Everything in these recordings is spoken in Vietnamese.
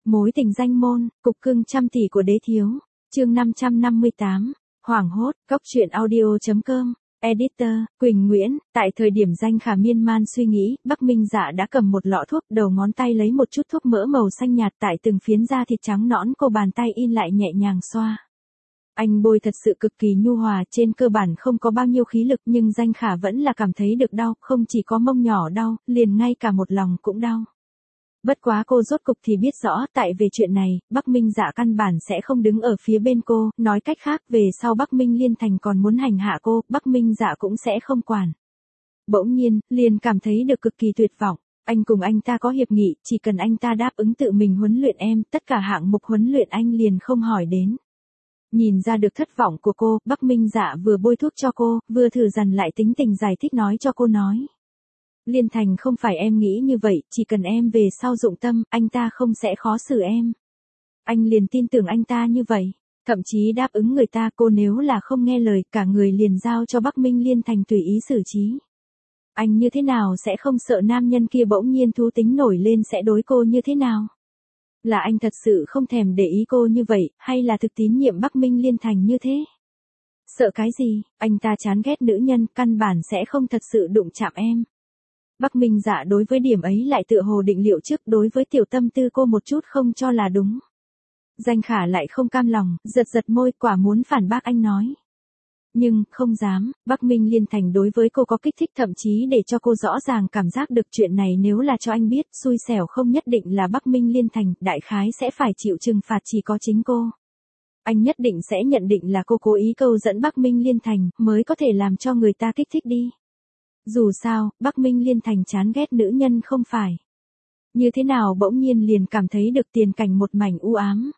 Mối tình danh môn, cục cưng trăm tỷ của đế thiếu. Chương 558. Hoảng hốt, Cóc truyện audio.com. Editor, Quỳnh Nguyễn. Tại thời điểm Danh Khả miên man suy nghĩ, Bắc Minh Dạ đã cầm một lọ thuốc, đầu ngón tay lấy một chút thuốc mỡ màu xanh nhạt tại từng phiến da thịt trắng nõn, cô bàn tay in lại nhẹ nhàng xoa. Anh bôi thật sự cực kỳ nhu hòa, trên cơ bản không có bao nhiêu khí lực, nhưng Danh Khả vẫn là cảm thấy được đau, không chỉ có mông nhỏ đau, liền ngay cả một lòng cũng đau. Bất quá cô rốt cục thì biết rõ, tại về chuyện này, Bắc Minh Dạ căn bản sẽ không đứng ở phía bên cô, nói cách khác, về sau Bắc Minh Liên Thành còn muốn hành hạ cô, Bắc Minh Dạ cũng sẽ không quản. Bỗng nhiên, liền cảm thấy được cực kỳ tuyệt vọng. Anh cùng anh ta có hiệp nghị, chỉ cần anh ta đáp ứng tự mình huấn luyện em, tất cả hạng mục huấn luyện anh liền không hỏi đến. Nhìn ra được thất vọng của cô, Bắc Minh Dạ vừa bôi thuốc cho cô, vừa thử dằn lại tính tình giải thích nói cho cô nói. Liên Thành không phải em nghĩ như vậy, chỉ cần em về sau dụng tâm, anh ta không sẽ khó xử em. Anh liền tin tưởng anh ta như vậy, thậm chí đáp ứng người ta, cô nếu là không nghe lời, cả người liền giao cho Bắc Minh Liên Thành tùy ý xử trí. Anh như thế nào sẽ không sợ nam nhân kia bỗng nhiên thú tính nổi lên sẽ đối cô như thế nào? Là anh thật sự không thèm để ý cô như vậy, hay là thực tín nhiệm Bắc Minh Liên Thành như thế? Sợ cái gì, anh ta chán ghét nữ nhân, căn bản sẽ không thật sự đụng chạm em. Bắc Minh Dạ đối với điểm ấy lại tựa hồ định liệu trước, đối với tiểu tâm tư cô một chút không cho là đúng. Danh Khả lại không cam lòng, giật môi, quả muốn phản bác anh nói. Nhưng, không dám, Bắc Minh Liên Thành đối với cô có kích thích, thậm chí để cho cô rõ ràng cảm giác được chuyện này nếu là cho anh biết, xui xẻo không nhất định là Bắc Minh Liên Thành, đại khái sẽ phải chịu trừng phạt chỉ có chính cô. Anh nhất định sẽ nhận định là cô cố ý câu dẫn Bắc Minh Liên Thành, mới có thể làm cho người ta kích thích đi. Dù sao, Bắc Minh Liên Thành chán ghét nữ nhân không phải. Như thế nào bỗng nhiên liền cảm thấy được tiền cảnh một mảnh u ám.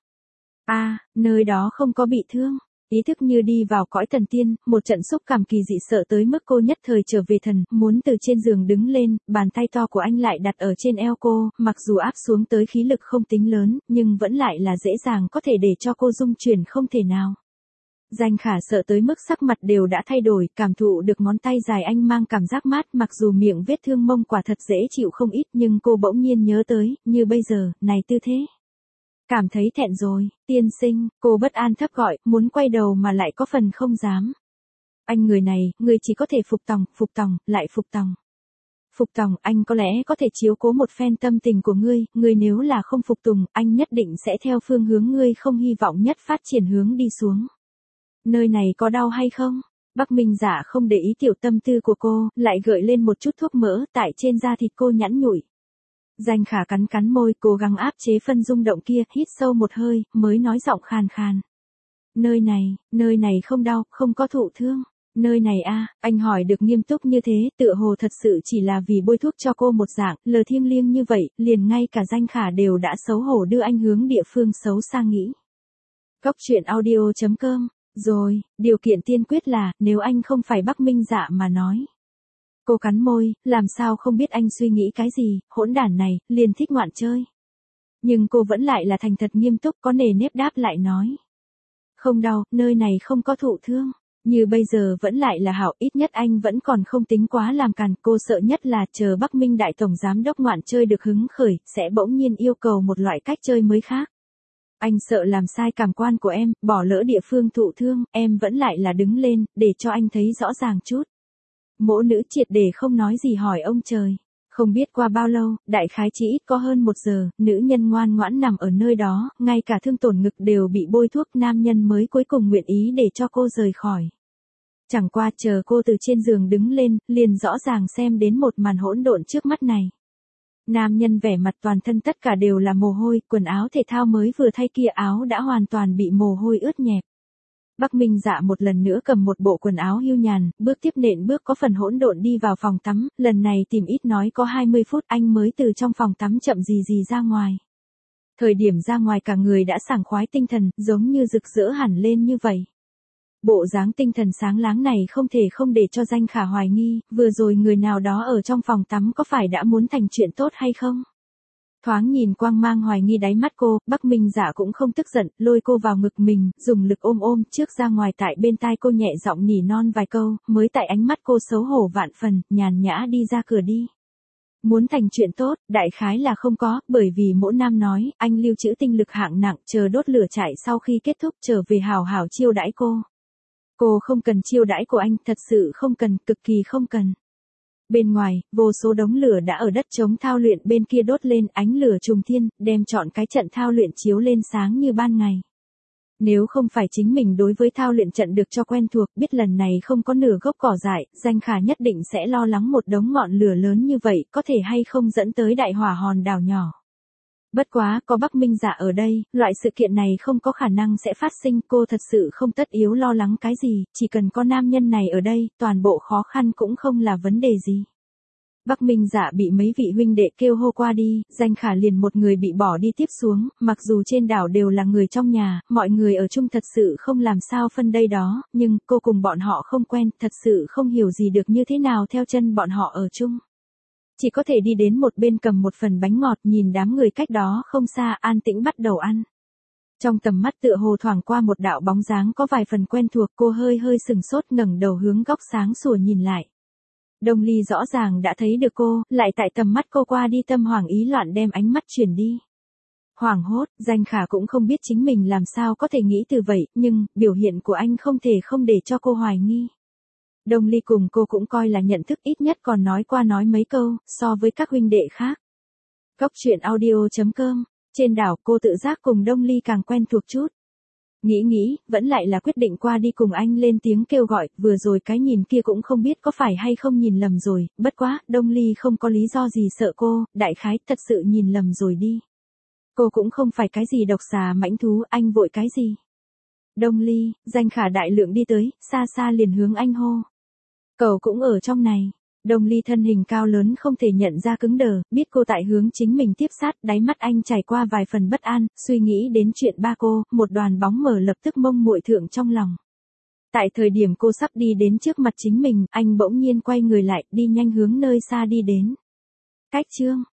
Nơi đó không có bị thương. Ý thức như đi vào cõi thần tiên, một trận xúc cảm kỳ dị sợ tới mức cô nhất thời trở về thần, muốn từ trên giường đứng lên, bàn tay to của anh lại đặt ở trên eo cô, mặc dù áp xuống tới khí lực không tính lớn, nhưng vẫn lại là dễ dàng có thể để cho cô rung chuyển không thể nào. Danh Khả sợ tới mức sắc mặt đều đã thay đổi, cảm thụ được ngón tay dài anh mang cảm giác mát, mặc dù miệng vết thương mông quả thật dễ chịu không ít, nhưng cô bỗng nhiên nhớ tới, như bây giờ, này tư thế. Cảm thấy thẹn rồi, tiên sinh, cô bất an thấp gọi, muốn quay đầu mà lại có phần không dám. Anh người này, người chỉ có thể phục tòng, lại phục tòng. Phục tòng, anh có lẽ có thể chiếu cố một phen tâm tình của ngươi nếu là không phục tùng, anh nhất định sẽ theo phương hướng ngươi không hy vọng nhất phát triển hướng đi xuống. Nơi này có đau hay không? Bắc Minh Dạ không để ý tiểu tâm tư của cô, lại gợi lên một chút thuốc mỡ, tại trên da thịt cô nhẵn nhụi. Danh Khả cắn môi, cố gắng áp chế phân rung động kia, hít sâu một hơi, mới nói giọng khàn khàn. Nơi này không đau, không có thụ thương. Nơi này anh hỏi được nghiêm túc như thế, tựa hồ thật sự chỉ là vì bôi thuốc cho cô một dạng, lời thiêng liêng như vậy, liền ngay cả Danh Khả đều đã xấu hổ đưa anh hướng địa phương xấu xa nghĩ. Cóc truyện audio.com. Rồi, điều kiện tiên quyết là, nếu anh không phải Bắc Minh Dạ mà nói. Cô cắn môi, làm sao không biết anh suy nghĩ cái gì, hỗn đản này, liền thích ngoạn chơi. Nhưng cô vẫn lại là thành thật nghiêm túc, có nề nếp đáp lại nói. Không đau, nơi này không có thụ thương. Như bây giờ vẫn lại là hảo, ít nhất anh vẫn còn không tính quá làm càn, cô sợ nhất là chờ Bắc Minh Đại Tổng Giám Đốc ngoạn chơi được hứng khởi, sẽ bỗng nhiên yêu cầu một loại cách chơi mới khác. Anh sợ làm sai cảm quan của em, bỏ lỡ địa phương thụ thương, em vẫn lại là đứng lên, để cho anh thấy rõ ràng chút. Mỗ nữ triệt để không nói gì hỏi ông trời. Không biết qua bao lâu, đại khái chỉ ít có hơn 1 giờ, nữ nhân ngoan ngoãn nằm ở nơi đó, ngay cả thương tổn ngực đều bị bôi thuốc, nam nhân mới cuối cùng nguyện ý để cho cô rời khỏi. Chẳng qua chờ cô từ trên giường đứng lên, liền rõ ràng xem đến một màn hỗn độn trước mắt này. Nam nhân vẻ mặt toàn thân tất cả đều là mồ hôi, quần áo thể thao mới vừa thay kia áo đã hoàn toàn bị mồ hôi ướt nhẹp. Bắc Minh Dạ một lần nữa cầm một bộ quần áo hưu nhàn, bước tiếp nện bước có phần hỗn độn đi vào phòng tắm, lần này tìm ít nói có 20 phút anh mới từ trong phòng tắm chậm gì ra ngoài. Thời điểm ra ngoài cả người đã sảng khoái tinh thần, giống như rực rỡ hẳn lên như vậy. Bộ dáng tinh thần sáng láng này không thể không để cho Danh Khả hoài nghi, vừa rồi người nào đó ở trong phòng tắm có phải đã muốn thành chuyện tốt hay không? Thoáng nhìn quang mang hoài nghi đáy mắt cô, Bắc Minh Dạ cũng không tức giận, lôi cô vào ngực mình, dùng lực ôm trước ra ngoài tại bên tai cô nhẹ giọng nỉ non vài câu, mới tại ánh mắt cô xấu hổ vạn phần, nhàn nhã đi ra cửa đi. Muốn thành chuyện tốt, đại khái là không có, bởi vì Mỗ Nam nói, anh lưu trữ tinh lực hạng nặng, chờ đốt lửa chạy sau khi kết thúc trở về hào hào chiêu đãi cô. Cô không cần chiêu đãi của anh, thật sự không cần, cực kỳ không cần. Bên ngoài, vô số đống lửa đã ở đất trống thao luyện bên kia đốt lên, ánh lửa trùng thiên, đem trọn cái trận thao luyện chiếu lên sáng như ban ngày. Nếu không phải chính mình đối với thao luyện trận được cho quen thuộc, biết lần này không có nửa gốc cỏ dại, Danh Khả nhất định sẽ lo lắng một đống ngọn lửa lớn như vậy có thể hay không dẫn tới đại hỏa hòn đảo nhỏ. Bất quá, có Bắc Minh Dạ ở đây, loại sự kiện này không có khả năng sẽ phát sinh, cô thật sự không tất yếu lo lắng cái gì, chỉ cần có nam nhân này ở đây, toàn bộ khó khăn cũng không là vấn đề gì. Bắc Minh Dạ bị mấy vị huynh đệ kêu hô qua đi, Danh Khả liền một người bị bỏ đi tiếp xuống, mặc dù trên đảo đều là người trong nhà, mọi người ở chung thật sự không làm sao phân đây đó, nhưng cô cùng bọn họ không quen, thật sự không hiểu gì được như thế nào theo chân bọn họ ở chung. Chỉ có thể đi đến một bên cầm một phần bánh ngọt nhìn đám người cách đó không xa an tĩnh bắt đầu ăn. Trong tầm mắt tựa hồ thoảng qua một đạo bóng dáng có vài phần quen thuộc, cô hơi hơi sừng sốt ngẩng đầu hướng góc sáng sủa nhìn lại. Đông Ly rõ ràng đã thấy được cô, lại tại tầm mắt cô qua đi tâm hoảng ý loạn đem ánh mắt chuyển đi. Hoảng hốt, Danh Khả cũng không biết chính mình làm sao có thể nghĩ từ vậy, nhưng, biểu hiện của anh không thể không để cho cô hoài nghi. Đông Ly cùng cô cũng coi là nhận thức, ít nhất còn nói qua nói mấy câu, so với các huynh đệ khác. Góc truyện audio.com, trên đảo cô tự giác cùng Đông Ly càng quen thuộc chút. Nghĩ, vẫn lại là quyết định qua đi cùng anh lên tiếng kêu gọi, vừa rồi cái nhìn kia cũng không biết có phải hay không nhìn lầm rồi, bất quá, Đông Ly không có lý do gì sợ cô, đại khái thật sự nhìn lầm rồi đi. Cô cũng không phải cái gì độc xà mãnh thú, anh vội cái gì. Đông Ly, Danh Khả đại lượng đi tới, xa xa liền hướng anh hô. Cậu cũng ở trong này. Đông Ly thân hình cao lớn không thể nhận ra cứng đờ, biết cô tại hướng chính mình tiếp sát, đáy mắt anh trải qua vài phần bất an, suy nghĩ đến chuyện ba cô, một đoàn bóng mờ lập tức mông muội thượng trong lòng. Tại thời điểm cô sắp đi đến trước mặt chính mình, anh bỗng nhiên quay người lại, đi nhanh hướng nơi xa đi đến. Cách chương